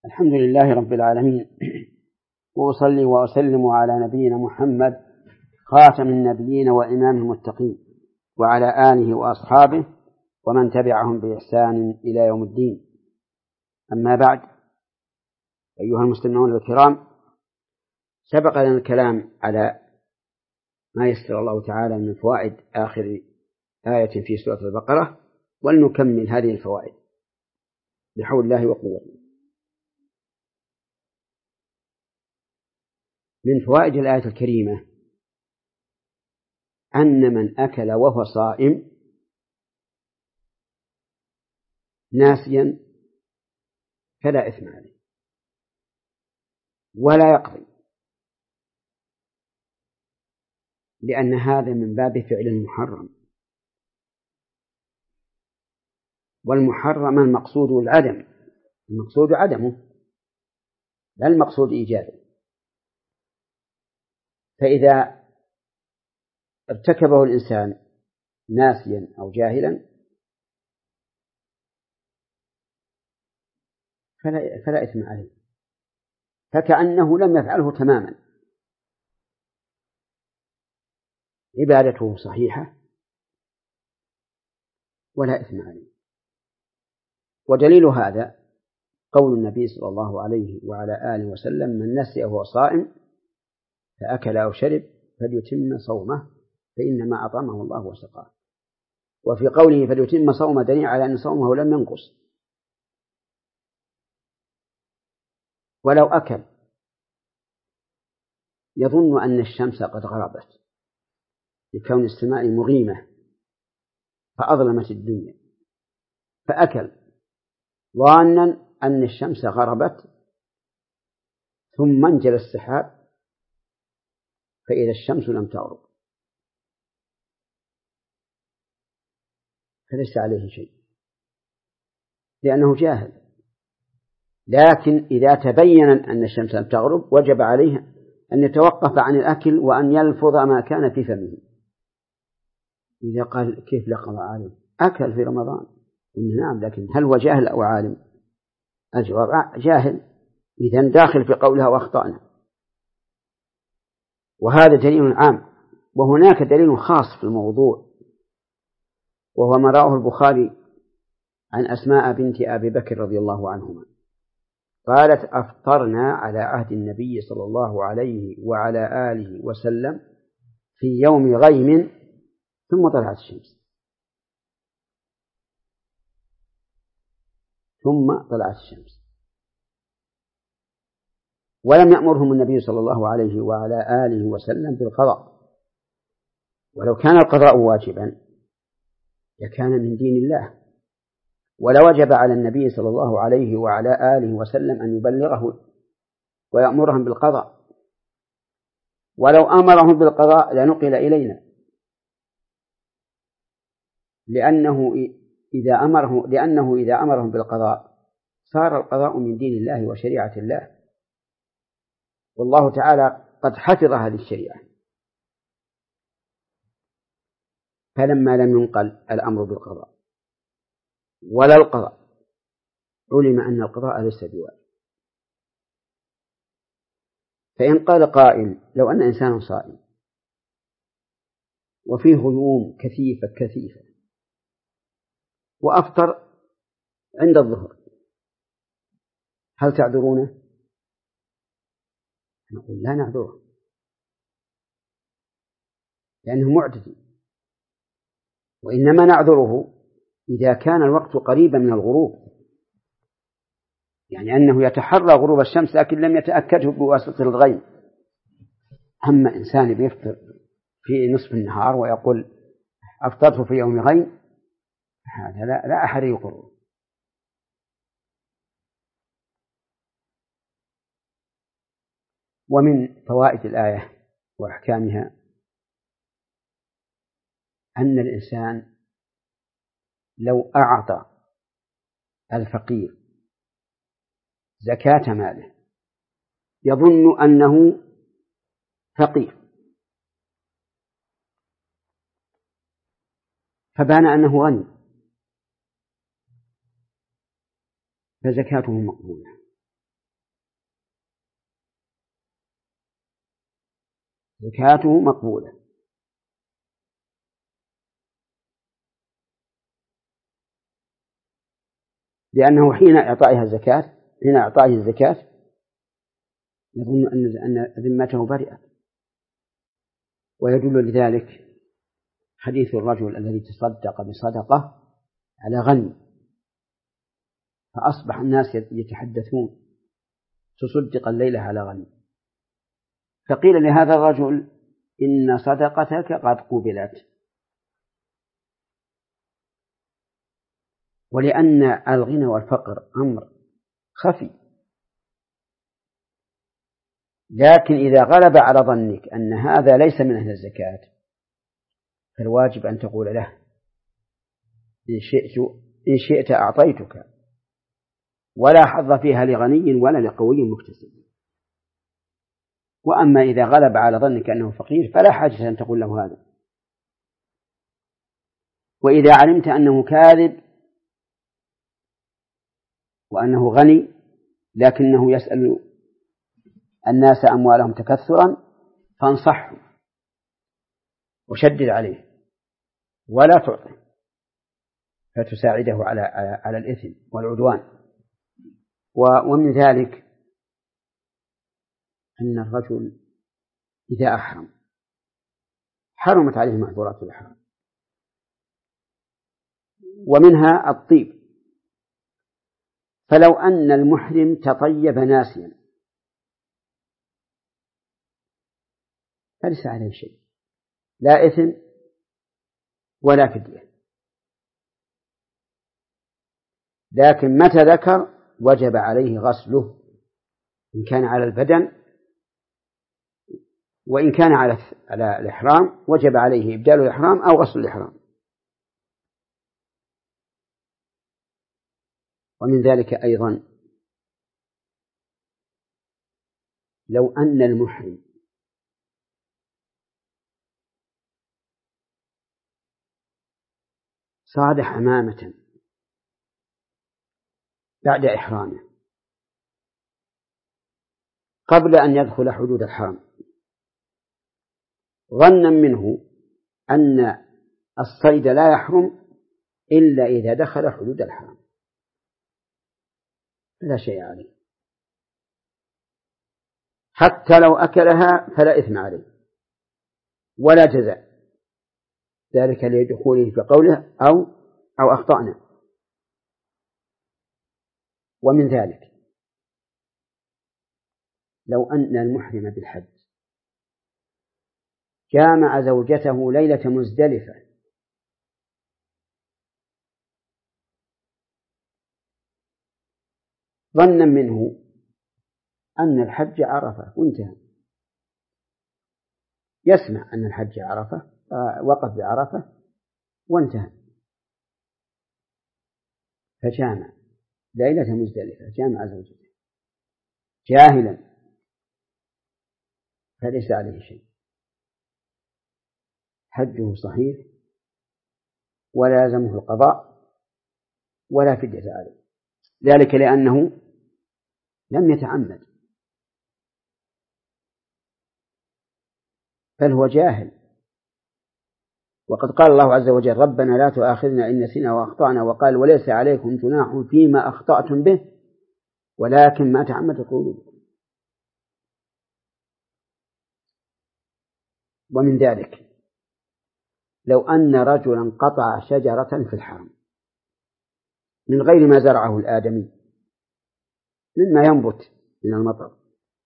الحمد لله رب العالمين، وأصلي وأسلم على نبينا محمد خاتم النبيين وإمام المتقين، وعلى آله وأصحابه ومن تبعهم بإحسان إلى يوم الدين. أما بعد، أيها المستمعون الكرام، سبق لنا الكلام على ما يسر الله تعالى من فوائد آخر آية في سورة البقرة، ولنكمل هذه الفوائد بحول الله وقوته. من فوائد الآية الكريمة أن من أكل وهو صائم ناسيا فلا إثم عليه ولا يقضي، لأن هذا من باب فعل المحرم، والمحرم المقصود العدم، المقصود عدمه لا المقصود إيجاده. فإذا ارتكبه الإنسان ناسيا أو جاهلا فلا إثم عليه، فكأنه لم يفعله تماما، عبادته صحيحة ولا إثم عليه. ودليل هذا قول النبي صلى الله عليه وعلى آله وسلم: من نسي وهو صائم فأكل أو شرب فليتم صومه فإنما أطعمه الله وسقاه. وفي قوله فليتم صومه دليل على أن صومه لم ينقص. ولو أكل يظن أن الشمس قد غربت لكون السماء مغيمة فأظلمت الدنيا، فأكل ظانا أن الشمس غربت، ثم انجلى السحاب فإذا الشمس لم تغرب، فليس عليه شيء لأنه جاهل. لكن إذا تبين أن الشمس لم تغرب وجب عليه أن يتوقف عن الأكل وأن يلفظ ما كان في فمه. إذا قال كيف لقى عالم أكل في رمضان؟ نعم، لكن هل هو جاهل أو عالم؟ الجواب جاهل، إذن داخل في قولها وأخطأنا. وهذا دليل عام. وهناك دليل خاص في الموضوع، وهو ما رواه البخاري عن أسماء بنت أبي بكر رضي الله عنهما قالت: أفطرنا على عهد النبي صلى الله عليه وعلى آله وسلم في يوم غيم ثم طلعت الشمس. ولم يأمرهم النبي صلى الله عليه وعلى آله وسلم بالقضاء، ولو كان القضاء واجبا لكان من دين الله، ولوجب على النبي صلى الله عليه وعلى آله وسلم أن يبلغه ويأمرهم بالقضاء. ولو أمرهم بالقضاء لنقل إلينا، لأنه إذا أمرهم بالقضاء صار القضاء من دين الله وشريعة الله، والله تعالى قد حفظ هذه الشريعة. فلما لم ينقل الأمر بالقضاء ولا القضاء علم أن القضاء ليس بواجب. فإن قال قائل: لو أن إنسانا صائم وفيه غيوم كثيفة وأفطر عند الظهر، هل تعذرونه؟ نقول لا نعذره، لأنه معتدي، وإنما نعذره إذا كان الوقت قريبا من الغروب، يعني أنه يتحرى غروب الشمس لكن لم يتأكده بواسطة الغيم. أما إنسان بيفطر في نصف النهار ويقول أفطرت في يوم غيم، هذا لا أحد يقره. ومن فوائد الآية وأحكامها أن الإنسان لو أعطى الفقير زكاة ماله يظن أنه فقير، فبان أنه غني، فزكاته مقبولة. زكاته مقبولة، لأنه حين إعطائه الزكاة يظن أن ذمته برئت. ويدل لذلك حديث الرجل الذي تصدق بصدقة على غني، فأصبح الناس يتحدثون تصدق الليلة على غني، فقيل لهذا الرجل إن صدقتك قد قبلت. ولأن الغنى والفقر أمر خفي، لكن إذا غلب على ظنك أن هذا ليس من أهل الزكاة فالواجب أن تقول له إن شئت أعطيتك، ولا حظ فيها لغني ولا لقوي مكتسب. وأما إذا غلب على ظنك أنه فقير فلا حاجة أن تقول له هذا. وإذا علمت أنه كاذب وأنه غني لكنه يسأل الناس أموالهم تكثرا فانصحه وشدد عليه ولا تعطه فتساعده على الإثم والعدوان. ومن ذلك أن الرجل إذا أحرم حرمت عليه محظورات الإحرام، ومنها الطيب. فلو أن المحرم تطيب ناسيا فليس عليه شيء، لا إثم ولا فدية، لكن متى ذكر وجب عليه غسله إن كان على البدن، وإن كان على الإحرام وجب عليه إبدال الإحرام أو غسل الإحرام. ومن ذلك أيضا لو أن المحرم صاد حمامة بعد إحرامه قبل أن يدخل حدود الحرم ظنا منه أن الصيد لا يحرم إلا إذا دخل حدود الحرم فلا شيء عليه، حتى لو أكلها فلا إثم عليه ولا جزاء، ذلك لدخوله في قوله أو أخطأنا. ومن ذلك لو أن المحرم بالحج جامع زوجته ليلة مزدلفة ظنا منه أن الحج عرفة وانتهى، يسمع أن الحج عرفة وقف بعرفة وانتهى، فجامع ليلة مزدلفة جامع زوجته جاهلا فليس عليه شيء، حجه صحيح ولا يلزمه القضاء ولا فدية عليه، ذلك لأنه لم يتعمد بل هو جاهل. وقد قال الله عز وجل ربنا لا تؤاخذنا إن نسينا وأخطأنا، وقال وليس عليكم جناح فيما أخطأتم به ولكن ما تعمدت قلوبكم. ومن ذلك لو أن رجلا قطع شجرة في الحرم من غير ما زرعه الآدمي مما ينبت من المطر،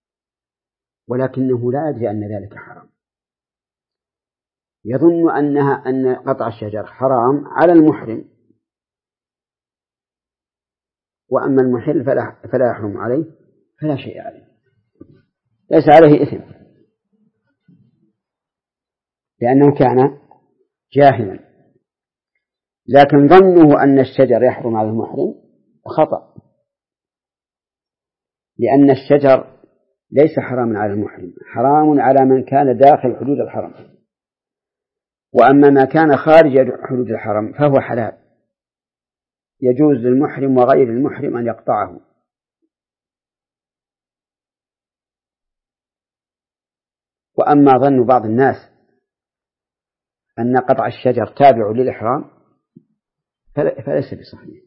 ولكنه لا يدري أن ذلك حرام، يظن أن قطع الشجر حرام على المحرم، وأما المحل فلا يحرم عليه فلا شيء عليه، ليس عليه إثم لأنه كان جاهلا. لكن ظنه أن الشجر يحرم على المحرم خطأ، لأن الشجر ليس حراما على المحرم، حرام على من كان داخل حدود الحرم، وأما ما كان خارج حدود الحرم فهو حلال يجوز للمحرم وغير المحرم أن يقطعه. وأما ظن بعض الناس أن قطع الشجر تابع للإحرام فليس بصحيح.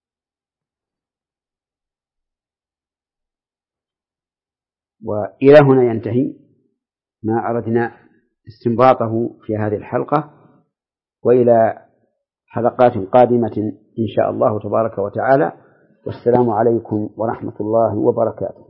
وإلى هنا ينتهي ما أردنا استنباطه في هذه الحلقة، وإلى حلقات قادمة إن شاء الله تبارك وتعالى، والسلام عليكم ورحمة الله وبركاته.